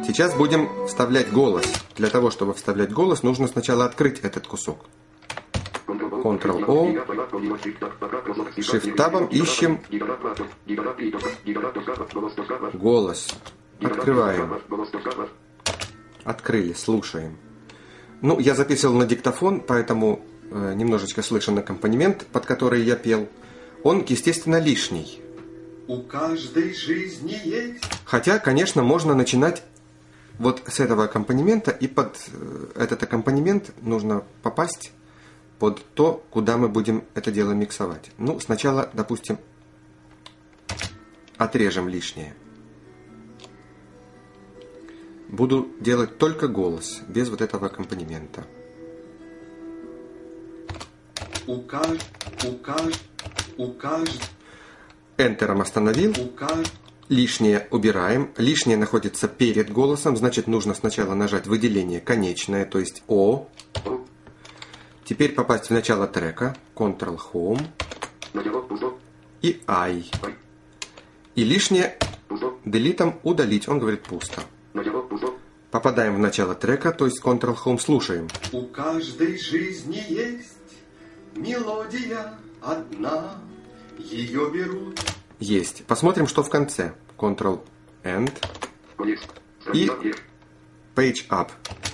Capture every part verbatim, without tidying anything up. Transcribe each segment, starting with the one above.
Сейчас будем вставлять голос. Для того, чтобы вставлять голос, нужно сначала открыть этот кусок. Контрол-О. Shift-табом ищем голос. Открываем. Открыли, слушаем. Ну, я записывал на диктофон, поэтому э, немножечко слышен аккомпанемент, под который я пел. Он, естественно, лишний. У каждой жизни есть. Хотя, конечно, можно начинать вот с этого аккомпанемента, и под этот аккомпанемент нужно попасть под то, куда мы будем это дело миксовать. Ну, сначала, допустим, отрежем лишнее. Буду делать только голос, без вот этого аккомпанемента. У кажд... У кажд... У кажд... Энтером остановил. У кажд... Лишнее убираем. Лишнее находится перед голосом, значит, нужно сначала нажать выделение конечное, то есть О. Теперь попасть в начало трека. Ctrl-Home. И I. И лишнее делитом удалить. Он говорит пусто. Попадаем в начало трека, то есть Ctrl-Home, слушаем. У каждой жизни есть мелодия одна. Ее берут. Есть. Посмотрим, что в конце. Ctrl-End. И Page Up.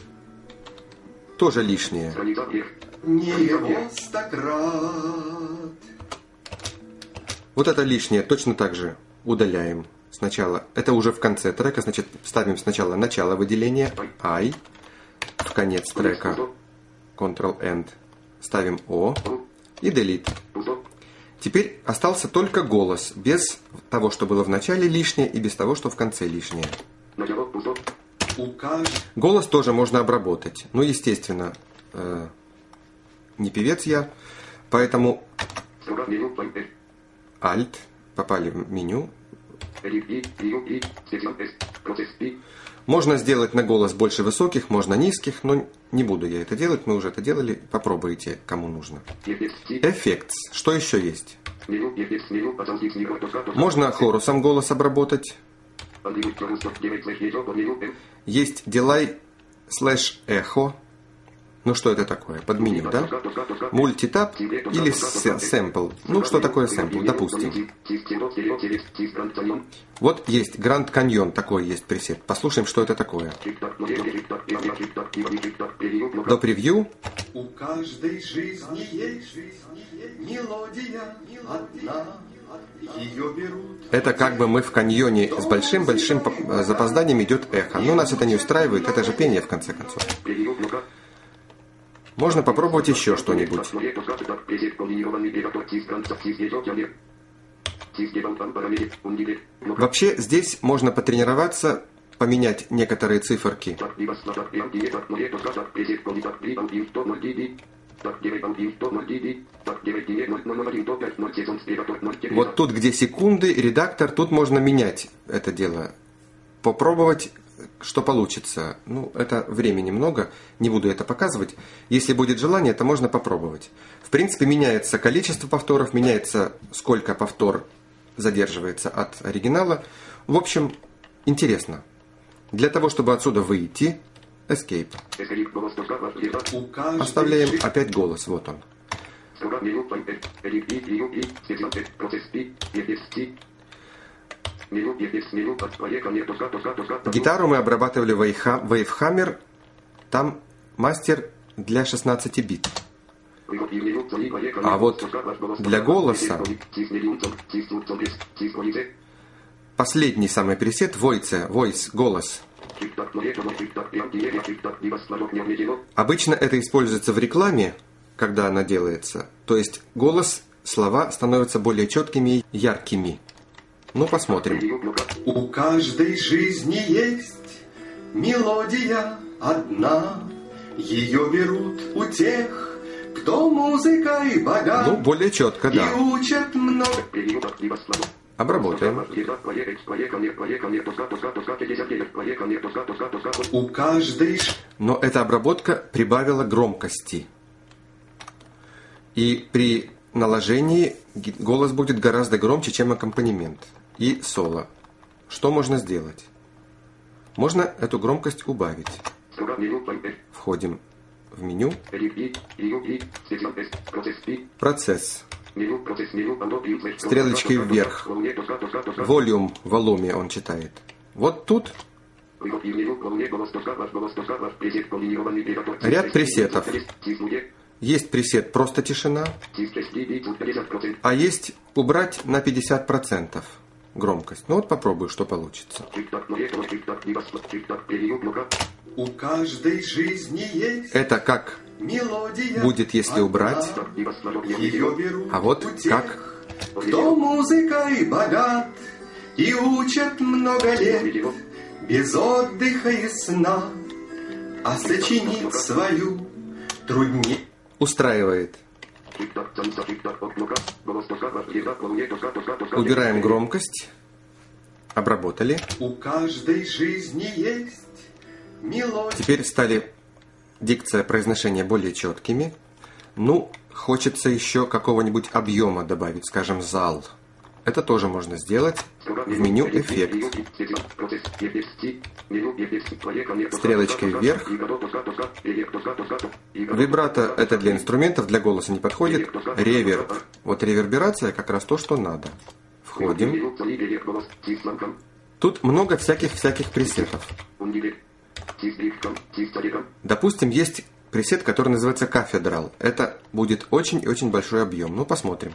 Тоже лишнее. Не его стократ. Вот это лишнее точно так же удаляем. Сначала, это уже в конце трека, значит, ставим сначала начало выделения I, в конец трека Ctrl-End, ставим O и Delete. Теперь остался только голос, без того, что было в начале лишнее, и без того, что в конце лишнее. Голос тоже можно обработать. Ну, естественно, э, не певец я, поэтому Alt, попали в меню. Можно сделать на голос больше высоких, можно низких, но не буду я это делать, мы уже это делали, попробуйте, кому нужно. Effects. Что еще есть? Можно хорусом голос обработать. Есть Delay слэш Echo. Ну что это такое? Под меню, да? Мультитап или сэмпл. Ну что такое сэмпл, допустим. Вот есть Grand Canyon, такой есть пресет. Послушаем, что это такое. До превью. У каждой жизни есть мелодия одна. Ее берут. Это как бы мы в каньоне с большим-большим запозданием идет эхо. Но нас это не устраивает, это же пение в конце концов. Можно попробовать еще что-нибудь. Вообще, здесь можно потренироваться, поменять некоторые циферки. Вот тут, где секунды, редактор, тут можно менять это дело. Попробовать, что получится. Ну, это времени много, не буду это показывать. Если будет желание, то можно попробовать. В принципе, меняется количество повторов, меняется, сколько повтор задерживается от оригинала. В общем, интересно. Для того, чтобы отсюда выйти, Escape. Оставляем опять голос, вот он. Гитару мы обрабатывали Wavehammer, там мастер для шестнадцати бит. А вот для голоса последний самый пресет Voice, Voice, голос. Обычно это используется в рекламе, когда она делается. То есть голос, слова становятся более четкими и яркими. Ну, посмотрим. У каждой жизни есть мелодия одна. Ее берут у тех, кто музыкой богат. Ну, более четко, да. И учат много. Обработаем. У каждой... Но эта обработка прибавила громкости. И при наложении голос будет гораздо громче, чем аккомпанемент. И соло. Что можно сделать? Можно эту громкость убавить. Входим в меню. Процесс. Стрелочкой вверх. Volume, волюме он читает. Вот тут ряд пресетов. Есть пресет «Просто тишина», а есть «Убрать на пятьдесят процентов» громкость. Ну вот попробую, что получится. У каждой жизни есть Это как мелодия, будет, если убрать. ее берут А вот у тех, как кто музыкой богат и учат много лет, без отдыха и сна, а сочинить свою труднее. устраивает. Убираем громкость. Обработали. У каждой жизни есть мелодия. Теперь стали дикция, произношение более четкими. Ну, хочется еще какого-нибудь объема добавить, скажем, зал. Это тоже можно сделать в меню «Эффект». Стрелочкой вверх. Вибрато это для инструментов, для голоса не подходит. Реверб. Вот реверберация как раз то, что надо. Входим. Тут много всяких-всяких пресетов. Допустим, есть пресет, который называется «Кафедрал». Это будет очень и очень большой объем. Ну, посмотрим.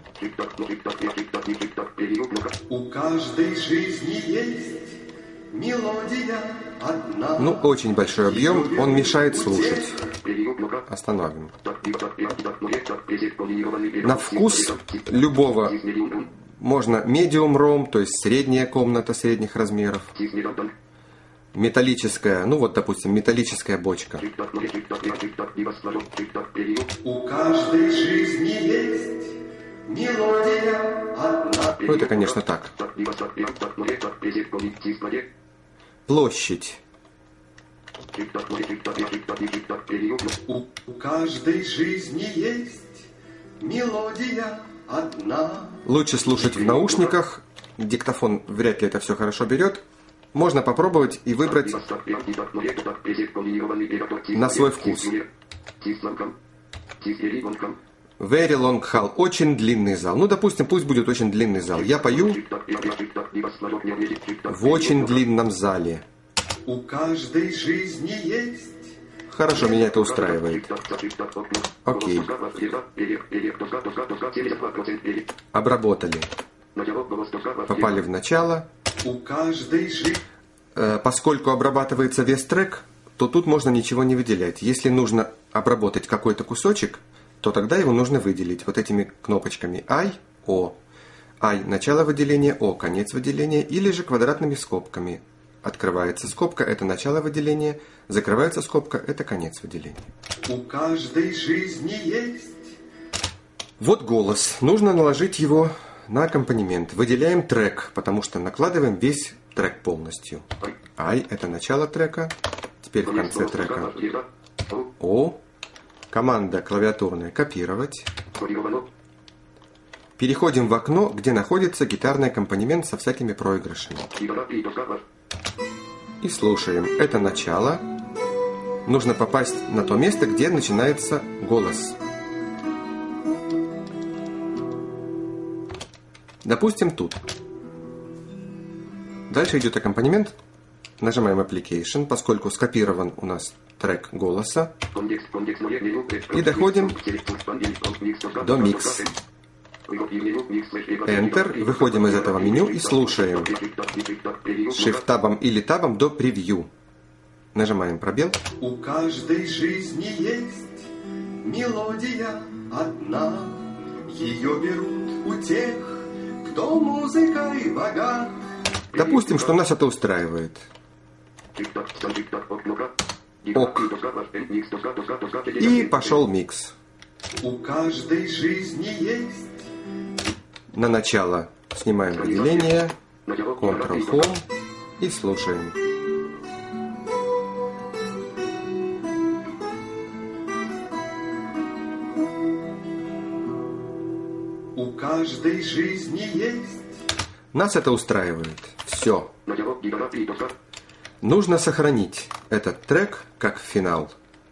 У каждой жизни есть мелодия одна. Ну, очень большой объем. Он мешает слушать. Остановим. На вкус любого можно medium room, то есть средняя комната средних размеров. Металлическая, ну вот, допустим, металлическая бочка. У каждой жизни есть мелодия одна. Ну, это, конечно, так. Площадь. У каждой жизни есть мелодия одна. Лучше слушать в наушниках. Диктофон вряд ли это все хорошо берет. Можно попробовать и выбрать на свой вкус. Very long hall. Очень длинный зал. Ну, допустим, пусть будет очень длинный зал. Я пою в очень длинном зале. У каждой жизни есть. Хорошо, меня это устраивает. Окей. Обработали. Попали в начало. У каждой жизни. Поскольку обрабатывается весь трек, то тут можно ничего не выделять. Если нужно обработать какой-то кусочек, то тогда его нужно выделить вот этими кнопочками I, O. I – начало выделения, O – конец выделения, или же квадратными скобками. Открывается скобка – это начало выделения, закрывается скобка – это конец выделения. У каждой жизни есть. Вот голос. Нужно наложить его на аккомпанемент. Выделяем трек, потому что накладываем весь трек полностью. I – это начало трека. Теперь в конце трека O. Команда клавиатурная «Копировать». Переходим в окно, где находится гитарный аккомпанемент со всякими проигрышами. И слушаем. Это начало. Нужно попасть на то место, где начинается голос. Допустим, тут. Дальше идет аккомпанемент. Нажимаем Application, поскольку скопирован у нас трек голоса. И доходим до Mix. Enter. Выходим из этого меню и слушаем. Shift-табом или табом до Preview. Нажимаем пробел. У каждой жизни есть мелодия одна. Ее берут у тех, кто музыкой богат. Допустим, что нас это устраивает. Ок. И пошел микс. У каждой жизни есть. На начало снимаем выделение, Ctrl-Home и слушаем. У каждой жизни есть. Нас это устраивает. Все. Нужно сохранить этот трек как финал.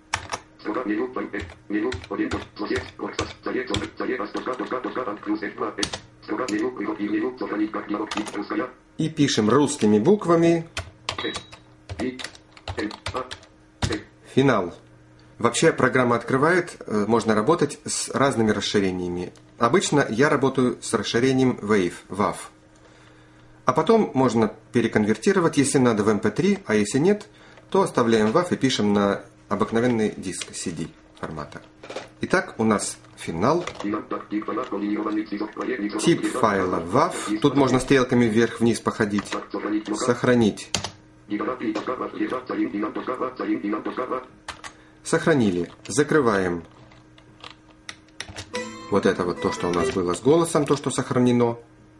И пишем русскими буквами финал. Вообще программа открывает, можно работать с разными расширениями. Обычно я работаю с расширением Wave, вав. А потом можно переконвертировать, если надо, в эм пэ три, а если нет, то оставляем вав и пишем на обыкновенный диск си ди формата. Итак, у нас финал. Тип файла вав. Тут можно стрелками вверх-вниз походить. Сохранить. Сохранили. Закрываем. Вот это вот то, что у нас было с голосом, то, что сохранено.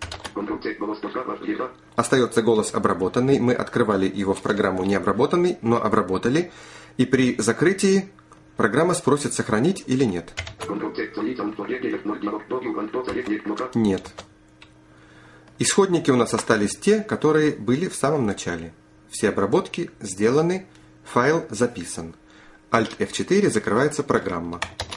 Остается голос обработанный. Мы открывали его в программу необработанный, но обработали. И при закрытии программа спросит, сохранить или нет. Нет. Исходники у нас остались те, которые были в самом начале. Все обработки сделаны, файл записан. Alt эф четыре закрывается программа.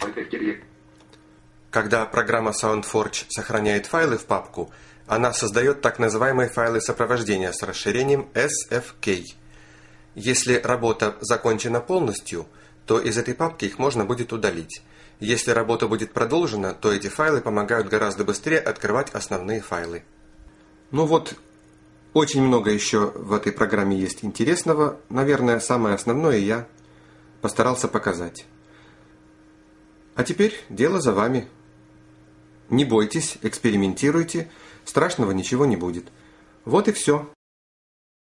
Когда программа SoundForge сохраняет файлы в папку, она создает так называемые файлы сопровождения с расширением эс эф кей. Если работа закончена полностью, то из этой папки их можно будет удалить. Если работа будет продолжена, то эти файлы помогают гораздо быстрее открывать основные файлы. Ну вот, очень много еще в этой программе есть интересного. Наверное, самое основное я постарался показать. А теперь дело за вами. Не бойтесь, экспериментируйте, страшного ничего не будет. Вот и все.